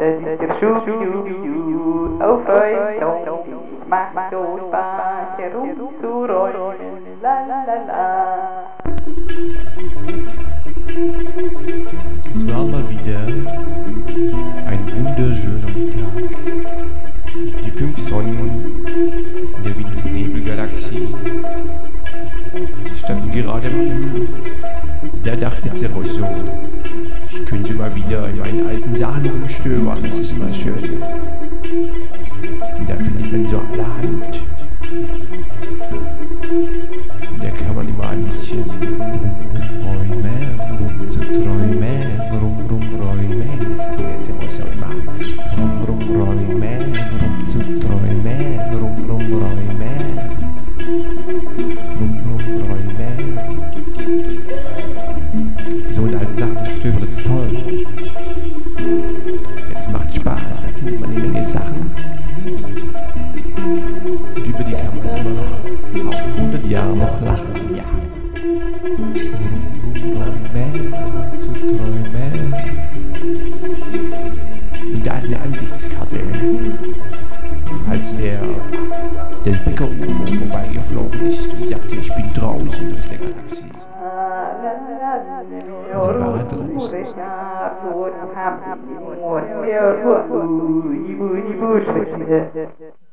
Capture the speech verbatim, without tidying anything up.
Das ist der Schubidubidu auf Freudung. Macht so Spaß herumzuräumen. La la la. Es war mal wieder ein wunderschöner Mittag. Die fünf Sonnen in der Wind- und Nebelgalaxie standen gerade am Himmel. Da dachte Zeroy so, ich könnte mal wieder in meinen alten Sachen rumstöbern, das ist immer schön. Und da findet man so allerhand. Da kann man immer ein bisschen rumräumen, rumzuträumen, rum, rumräumen. Das sagt der Zeroy so immer. Rum, rumräumen, rumzuträumen, rum, rumräumen. Rum, rumräumen. So in alten Sachen rumstöbern, das ist toll. Ja, das macht Spaß, da findet man eine Menge Sachen. Und über die kann man immer noch, auch in hundert Jahren noch lachen, ja. Rumräumen, rumzuträumen. Und da ist eine Ansichtskarte, als der das Bäcker-U F O vorbeigeflogen ist und sagte, ich bin draußen aus der Galaxie. Und dann war er draußen. Thank you.